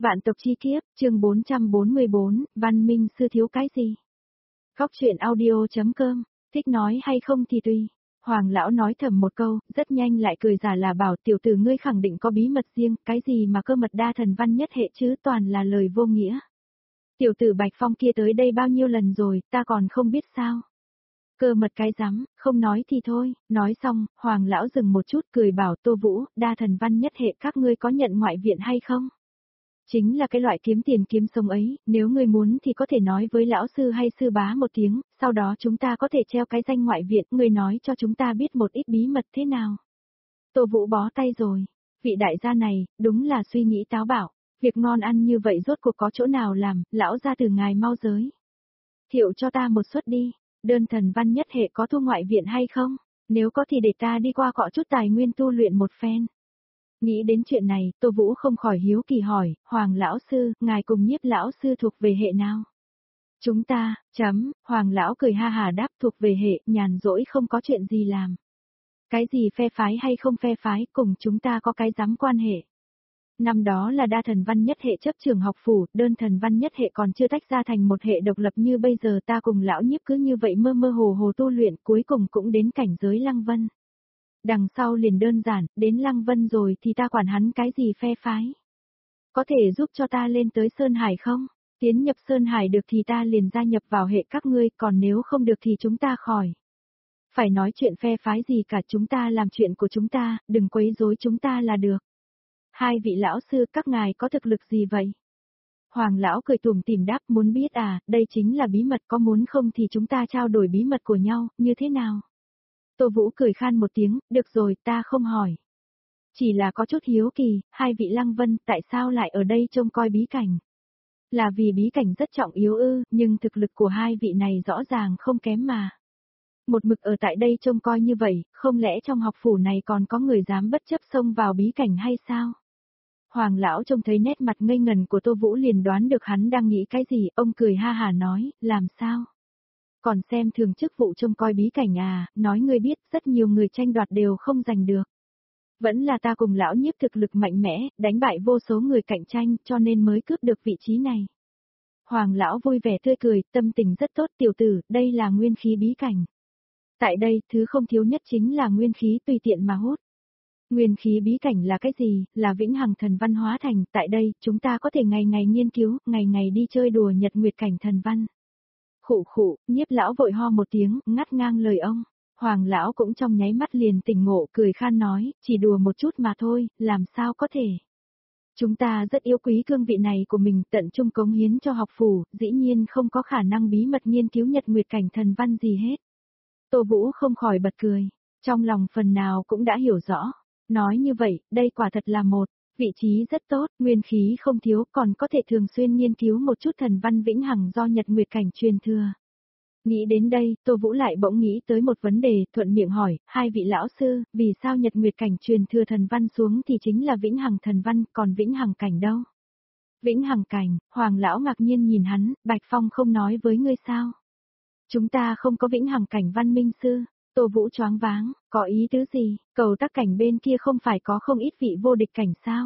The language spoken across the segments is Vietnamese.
Vạn tộc chi kiếp, chương 444, Văn Minh sư thiếu cái gì? Góc truyện audio.com, thích nói hay không thì tùy. Hoàng lão nói thầm một câu, rất nhanh lại cười giả là bảo tiểu tử ngươi khẳng định có bí mật riêng, cái gì mà cơ mật đa thần văn nhất hệ chứ toàn là lời vô nghĩa. Tiểu tử Bạch Phong kia tới đây bao nhiêu lần rồi, ta còn không biết sao. Cơ mật cái rắm, không nói thì thôi, nói xong, Hoàng lão dừng một chút cười bảo Tô Vũ, đa thần văn nhất hệ các ngươi có nhận ngoại viện hay không? Chính là cái loại kiếm tiền kiếm sống ấy, nếu ngươi muốn thì có thể nói với lão sư hay sư bá một tiếng, sau đó chúng ta có thể treo cái danh ngoại viện, ngươi nói cho chúng ta biết một ít bí mật thế nào. Tô Vũ bó tay rồi, vị đại gia này, đúng là suy nghĩ táo bạo, việc ngon ăn như vậy rốt cuộc có chỗ nào làm, lão gia từ ngài mau giới. Thiệu cho ta một suất đi, đơn thần văn nhất hệ có thu ngoại viện hay không, nếu có thì để ta đi qua cọ chút tài nguyên tu luyện một phen. Nghĩ đến chuyện này, Tô Vũ không khỏi hiếu kỳ hỏi, Hoàng lão sư, ngài cùng Nhiếp lão sư thuộc về hệ nào? Chúng ta, Hoàng lão cười ha hà đáp thuộc về hệ, nhàn rỗi không có chuyện gì làm. Cái gì phe phái hay không phe phái, cùng chúng ta có cái dám quan hệ. Năm đó là đa thần văn nhất hệ chấp trường học phủ, đơn thần văn nhất hệ còn chưa tách ra thành một hệ độc lập như bây giờ ta cùng lão Nhiếp cứ như vậy mơ mơ hồ hồ tu luyện cuối cùng cũng đến cảnh giới Lăng Vân. Đằng sau liền đơn giản, đến Lăng Vân rồi thì ta quản hắn cái gì phe phái. Có thể giúp cho ta lên tới Sơn Hải không? Tiến nhập Sơn Hải được thì ta liền gia nhập vào hệ các ngươi, còn nếu không được thì chúng ta khỏi. Phải nói chuyện phe phái gì cả, chúng ta làm chuyện của chúng ta, đừng quấy rối chúng ta là được. Hai vị lão sư các ngài có thực lực gì vậy? Hoàng lão cười tủm tỉm đáp, muốn biết à, đây chính là bí mật, có muốn không thì chúng ta trao đổi bí mật của nhau, như thế nào? Tô Vũ cười khan một tiếng, được rồi, ta không hỏi. Chỉ là có chút hiếu kỳ, hai vị Lăng Vân tại sao lại ở đây trông coi bí cảnh? Là vì bí cảnh rất trọng yếu ư, nhưng thực lực của hai vị này rõ ràng không kém mà. Một mực ở tại đây trông coi như vậy, không lẽ trong học phủ này còn có người dám bất chấp xông vào bí cảnh hay sao? Hoàng lão trông thấy nét mặt ngây ngần của Tô Vũ liền đoán được hắn đang nghĩ cái gì, ông cười ha hà nói, làm sao? Còn xem thường chức vụ trông coi bí cảnh à, nói ngươi biết rất nhiều người tranh đoạt đều không giành được. Vẫn là ta cùng lão Nhiếp thực lực mạnh mẽ, đánh bại vô số người cạnh tranh cho nên mới cướp được vị trí này. Hoàng lão vui vẻ tươi cười, tâm tình rất tốt tiểu tử, đây là nguyên khí bí cảnh. Tại đây, thứ không thiếu nhất chính là nguyên khí tùy tiện mà hút. Nguyên khí bí cảnh là cái gì, là vĩnh hằng thần văn hóa thành, tại đây, chúng ta có thể ngày ngày nghiên cứu, ngày ngày đi chơi đùa nhật nguyệt cảnh thần văn. Khụ khụ, Nhiếp lão vội ho một tiếng, ngắt ngang lời ông. Hoàng lão cũng trong nháy mắt liền tỉnh ngộ, cười khan nói, chỉ đùa một chút mà thôi, làm sao có thể. Chúng ta rất yêu quý cương vị này của mình, tận trung cống hiến cho học phủ, dĩ nhiên không có khả năng bí mật nghiên cứu nhật nguyệt cảnh thần văn gì hết. Tô Vũ không khỏi bật cười, trong lòng phần nào cũng đã hiểu rõ. Nói như vậy, đây quả thật là một vị trí rất tốt, nguyên khí không thiếu, còn có thể thường xuyên nghiên cứu một chút thần văn vĩnh hằng do nhật nguyệt cảnh truyền thừa. Nghĩ đến đây, Tô Vũ lại bỗng nghĩ tới một vấn đề, thuận miệng hỏi, hai vị lão sư, vì sao nhật nguyệt cảnh truyền thừa thần văn xuống thì chính là vĩnh hằng thần văn, còn vĩnh hằng cảnh đâu? Vĩnh hằng cảnh, Hoàng lão ngạc nhiên nhìn hắn, Bạch Phong không nói với ngươi sao? Chúng ta không có vĩnh hằng cảnh văn minh sư. Tô Vũ choáng váng, có ý tứ gì, cầu tắc cảnh bên kia không phải có không ít vị vô địch cảnh sao?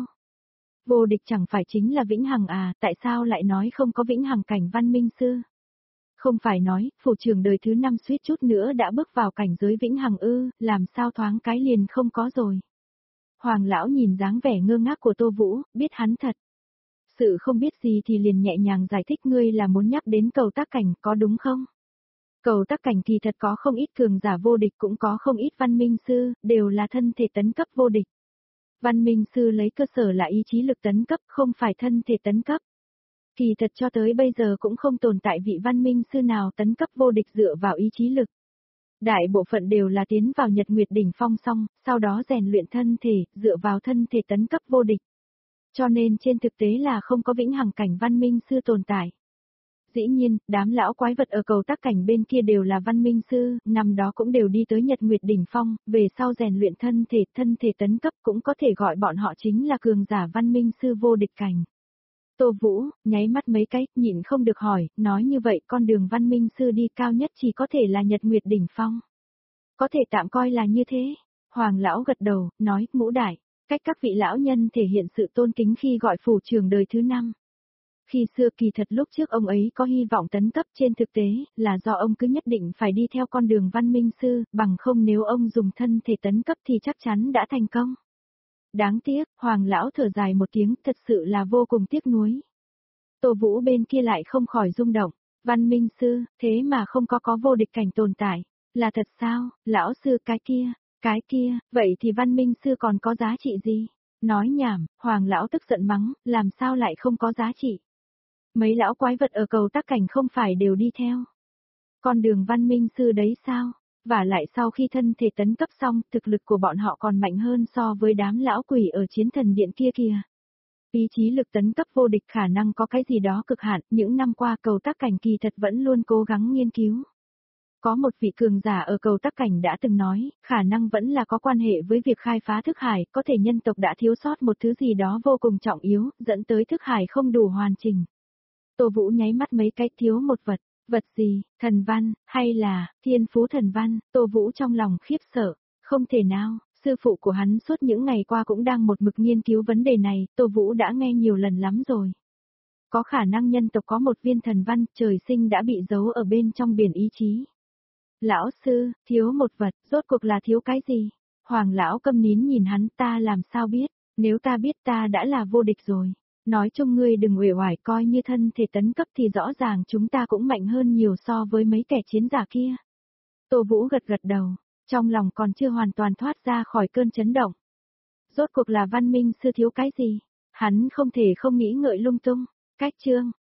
Vô địch chẳng phải chính là vĩnh hằng à, tại sao lại nói không có vĩnh hằng cảnh văn minh sư? Không phải nói, phủ trưởng đời thứ 5 suýt chút nữa đã bước vào cảnh giới vĩnh hằng ư, làm sao thoáng cái liền không có rồi. Hoàng lão nhìn dáng vẻ ngơ ngác của Tô Vũ, biết hắn thật. Sự không biết gì thì liền nhẹ nhàng giải thích ngươi là muốn nhắc đến cầu tác cảnh có đúng không? Cầu tác cảnh thì thật có không ít cường giả vô địch cũng có không ít văn minh sư, đều là thân thể tấn cấp vô địch. Văn minh sư lấy cơ sở là ý chí lực tấn cấp, không phải thân thể tấn cấp. Kỳ thật cho tới bây giờ cũng không tồn tại vị văn minh sư nào tấn cấp vô địch dựa vào ý chí lực. Đại bộ phận đều là tiến vào nhật nguyệt đỉnh phong xong, sau đó rèn luyện thân thể, dựa vào thân thể tấn cấp vô địch. Cho nên trên thực tế là không có vĩnh hằng cảnh văn minh sư tồn tại. Dĩ nhiên, đám lão quái vật ở cầu tác cảnh bên kia đều là văn minh sư, năm đó cũng đều đi tới nhật nguyệt đỉnh phong, về sau rèn luyện thân thể tấn cấp cũng có thể gọi bọn họ chính là cường giả văn minh sư vô địch cảnh. Tô Vũ, nháy mắt mấy cái, nhịn không được hỏi, nói như vậy con đường văn minh sư đi cao nhất chỉ có thể là nhật nguyệt đỉnh phong. Có thể tạm coi là như thế. Hoàng lão gật đầu, nói, ngũ đại. Cách các vị lão nhân thể hiện sự tôn kính khi gọi phủ trưởng đời thứ 5. Khi xưa kỳ thật lúc trước ông ấy có hy vọng tấn cấp, trên thực tế là do ông cứ nhất định phải đi theo con đường văn minh sư, bằng không nếu ông dùng thân thể tấn cấp thì chắc chắn đã thành công. Đáng tiếc, Hoàng lão thở dài một tiếng, thật sự là vô cùng tiếc nuối. Tô Vũ bên kia lại không khỏi rung động, văn minh sư, thế mà không có vô địch cảnh tồn tại, là thật sao, lão sư cái kia, vậy thì văn minh sư còn có giá trị gì? Nói nhảm, Hoàng lão tức giận mắng, làm sao lại không có giá trị? Mấy lão quái vật ở cầu tắc cảnh không phải đều đi theo con đường văn minh sư đấy sao? Và lại sau khi thân thể tấn cấp xong, thực lực của bọn họ còn mạnh hơn so với đám lão quỷ ở chiến thần điện kia kìa. Ý chí lực tấn cấp vô địch khả năng có cái gì đó cực hạn, những năm qua cầu tắc cảnh kỳ thật vẫn luôn cố gắng nghiên cứu. Có một vị cường giả ở cầu tắc cảnh đã từng nói, khả năng vẫn là có quan hệ với việc khai phá thức hải, có thể nhân tộc đã thiếu sót một thứ gì đó vô cùng trọng yếu, dẫn tới thức hải không đủ hoàn chỉnh. Tô Vũ nháy mắt mấy cái, thiếu một vật. Vật gì, thần văn, hay là, thiên phú thần văn, Tô Vũ trong lòng khiếp sợ, không thể nào, sư phụ của hắn suốt những ngày qua cũng đang một mực nghiên cứu vấn đề này, Tô Vũ đã nghe nhiều lần lắm rồi. Có khả năng nhân tộc có một viên thần văn, trời sinh đã bị giấu ở bên trong biển ý chí. Lão sư, thiếu một vật, rốt cuộc là thiếu cái gì? Hoàng lão câm nín nhìn hắn, ta làm sao biết, nếu ta biết ta đã là vô địch rồi. Nói chung ngươi đừng uể oải, coi như thân thể tấn cấp thì rõ ràng chúng ta cũng mạnh hơn nhiều so với mấy kẻ chiến giả kia. Tô Vũ gật gật đầu, trong lòng còn chưa hoàn toàn thoát ra khỏi cơn chấn động. Rốt cuộc là văn minh sư thiếu cái gì? Hắn không thể không nghĩ ngợi lung tung. Cách chương